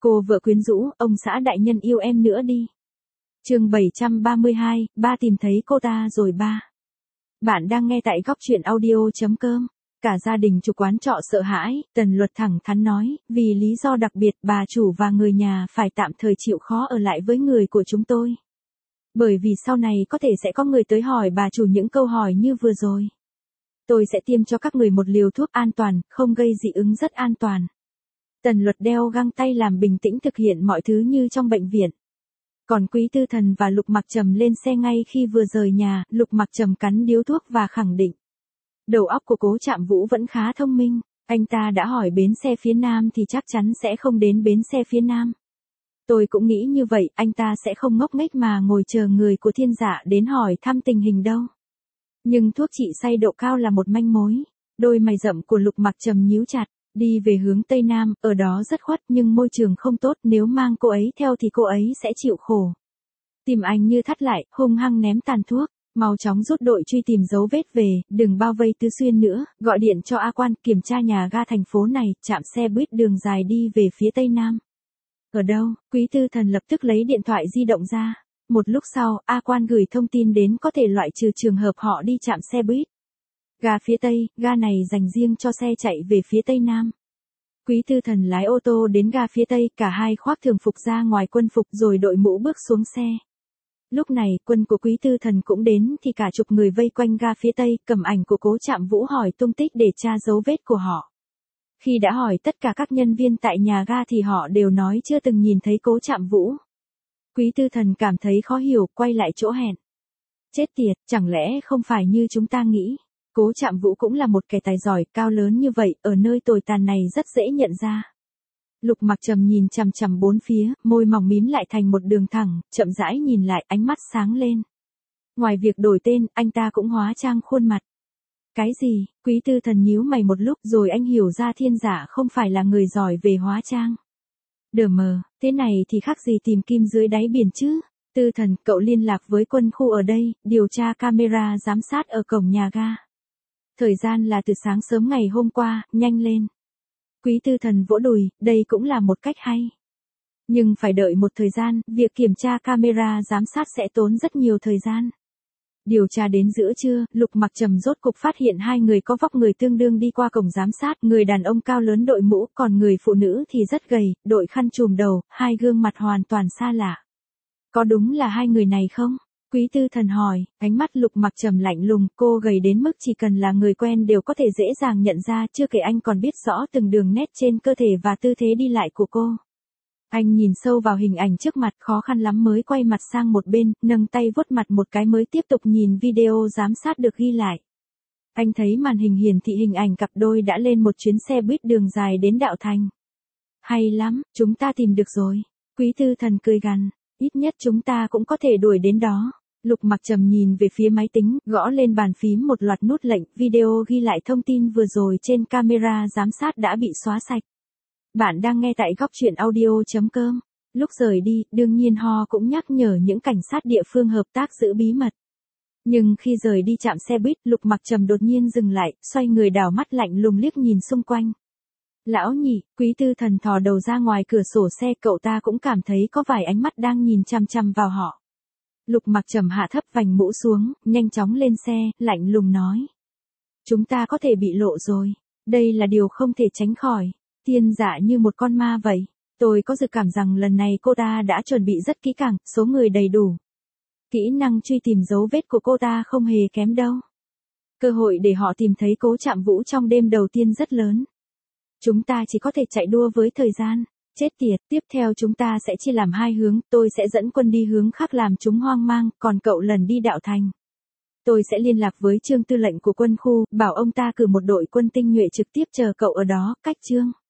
Cô vợ quyến rũ, ông xã đại nhân yêu em nữa đi. Chương 732, ba tìm thấy cô ta rồi ba. Bạn đang nghe tại góc truyện audio.com. Cả gia đình chủ quán trọ sợ hãi, Tần Luật thẳng thắn nói, vì lý do đặc biệt bà chủ và người nhà phải tạm thời chịu khó ở lại với người của chúng tôi. Bởi vì sau này có thể sẽ có người tới hỏi bà chủ những câu hỏi như vừa rồi. Tôi sẽ tiêm cho các người một liều thuốc an toàn, không gây dị ứng rất an toàn. Tần Luật đeo găng tay làm bình tĩnh thực hiện mọi thứ như trong bệnh viện. Còn Quý Tư Thần và Lục Mặc Trầm lên xe ngay khi vừa rời nhà, Lục Mặc Trầm cắn điếu thuốc và khẳng định. Đầu óc của Cố Trạm Vũ vẫn khá thông minh, anh ta đã hỏi bến xe phía Nam thì chắc chắn sẽ không đến bến xe phía Nam. Tôi cũng nghĩ như vậy, anh ta sẽ không ngốc nghếch mà ngồi chờ người của Thiên Dạ đến hỏi thăm tình hình đâu. Nhưng thuốc trị say độ cao là một manh mối. Đôi mày rậm của Lục Mặc Trầm nhíu chặt, đi về hướng Tây Nam, ở đó rất khuất nhưng môi trường không tốt, nếu mang cô ấy theo thì cô ấy sẽ chịu khổ. Tim anh như thắt lại, hung hăng ném tàn thuốc, mau chóng rút đội truy tìm dấu vết về, đừng bao vây Tứ Xuyên nữa, gọi điện cho A Quan kiểm tra nhà ga thành phố này, chạm xe buýt đường dài đi về phía Tây Nam. Ở đâu? Quý Tư Thần lập tức lấy điện thoại di động ra. Một lúc sau, A Quan gửi thông tin đến có thể loại trừ trường hợp họ đi chạm xe buýt. Ga phía Tây, ga này dành riêng cho xe chạy về phía Tây Nam. Quý Tư Thần lái ô tô đến ga phía Tây, cả hai khoác thường phục ra ngoài quân phục rồi đội mũ bước xuống xe. Lúc này, quân của Quý Tư Thần cũng đến thì cả chục người vây quanh ga phía Tây, cầm ảnh của Cố Trạm Vũ hỏi tung tích để tra dấu vết của họ. Khi đã hỏi tất cả các nhân viên tại nhà ga thì họ đều nói chưa từng nhìn thấy Cố Trạm Vũ. Quý Tư Thần cảm thấy khó hiểu, quay lại chỗ hẹn. Chết tiệt, chẳng lẽ không phải như chúng ta nghĩ. Cố Trạm Vũ cũng là một kẻ tài giỏi, cao lớn như vậy, ở nơi tồi tàn này rất dễ nhận ra. Lục Mặc Trầm nhìn chằm chằm bốn phía, môi mỏng mím lại thành một đường thẳng, chậm rãi nhìn lại, ánh mắt sáng lên. Ngoài việc đổi tên, anh ta cũng hóa trang khuôn mặt. Cái gì? Quý Tư Thần nhíu mày một lúc rồi anh hiểu ra Thiên Dạ không phải là người giỏi về hóa trang. Đờ mờ, thế này thì khác gì tìm kim dưới đáy biển chứ? Tư Thần, cậu liên lạc với quân khu ở đây, điều tra camera giám sát ở cổng nhà ga. Thời gian là từ sáng sớm ngày hôm qua, nhanh lên. Quý Tư Thần vỗ đùi, đây cũng là một cách hay. Nhưng phải đợi một thời gian, việc kiểm tra camera giám sát sẽ tốn rất nhiều thời gian. Điều tra đến giữa trưa, Lục Mặc Trầm rốt cục phát hiện hai người có vóc người tương đương đi qua cổng giám sát, người đàn ông cao lớn đội mũ, còn người phụ nữ thì rất gầy, đội khăn trùm đầu, hai gương mặt hoàn toàn xa lạ. Có đúng là hai người này không? Quý Tư Thần hỏi, ánh mắt Lục Mặc Trầm lạnh lùng, cô gầy đến mức chỉ cần là người quen đều có thể dễ dàng nhận ra, chưa kể anh còn biết rõ từng đường nét trên cơ thể và tư thế đi lại của cô. Anh nhìn sâu vào hình ảnh trước mặt, khó khăn lắm mới quay mặt sang một bên, nâng tay vuốt mặt một cái mới tiếp tục nhìn video giám sát được ghi lại. Anh thấy màn hình hiển thị hình ảnh cặp đôi đã lên một chuyến xe buýt đường dài đến Đạo Thành. Hay lắm, chúng ta tìm được rồi. Quý Tư Thần cười gằn, ít nhất chúng ta cũng có thể đuổi đến đó. Lục Mặc Trầm nhìn về phía máy tính, gõ lên bàn phím một loạt nút lệnh, video ghi lại thông tin vừa rồi trên camera giám sát đã bị xóa sạch. Bạn đang nghe tại góc truyện audio.com. Lúc rời đi, đương nhiên Ho cũng nhắc nhở những cảnh sát địa phương hợp tác giữ bí mật. Nhưng khi rời đi chạm xe buýt, Lục Mặc Trầm đột nhiên dừng lại, xoay người đảo mắt lạnh lùng liếc nhìn xung quanh. Lão nhị, Quý Tư Thần thò đầu ra ngoài cửa sổ xe, cậu ta cũng cảm thấy có vài ánh mắt đang nhìn chằm chằm vào họ. Lục Mặc Trầm hạ thấp vành mũ xuống, nhanh chóng lên xe, lạnh lùng nói. Chúng ta có thể bị lộ rồi. Đây là điều không thể tránh khỏi. Thiên Dạ như một con ma vậy. Tôi có dự cảm rằng lần này cô ta đã chuẩn bị rất kỹ càng, số người đầy đủ. Kỹ năng truy tìm dấu vết của cô ta không hề kém đâu. Cơ hội để họ tìm thấy Cố Trạm Vũ trong đêm đầu tiên rất lớn. Chúng ta chỉ có thể chạy đua với thời gian. Chết tiệt, tiếp theo chúng ta sẽ chia làm hai hướng, tôi sẽ dẫn quân đi hướng khác làm chúng hoang mang, còn cậu lần đi Đạo Thành. Tôi sẽ liên lạc với Trương tư lệnh của quân khu, bảo ông ta cử một đội quân tinh nhuệ trực tiếp chờ cậu ở đó, cách Trương.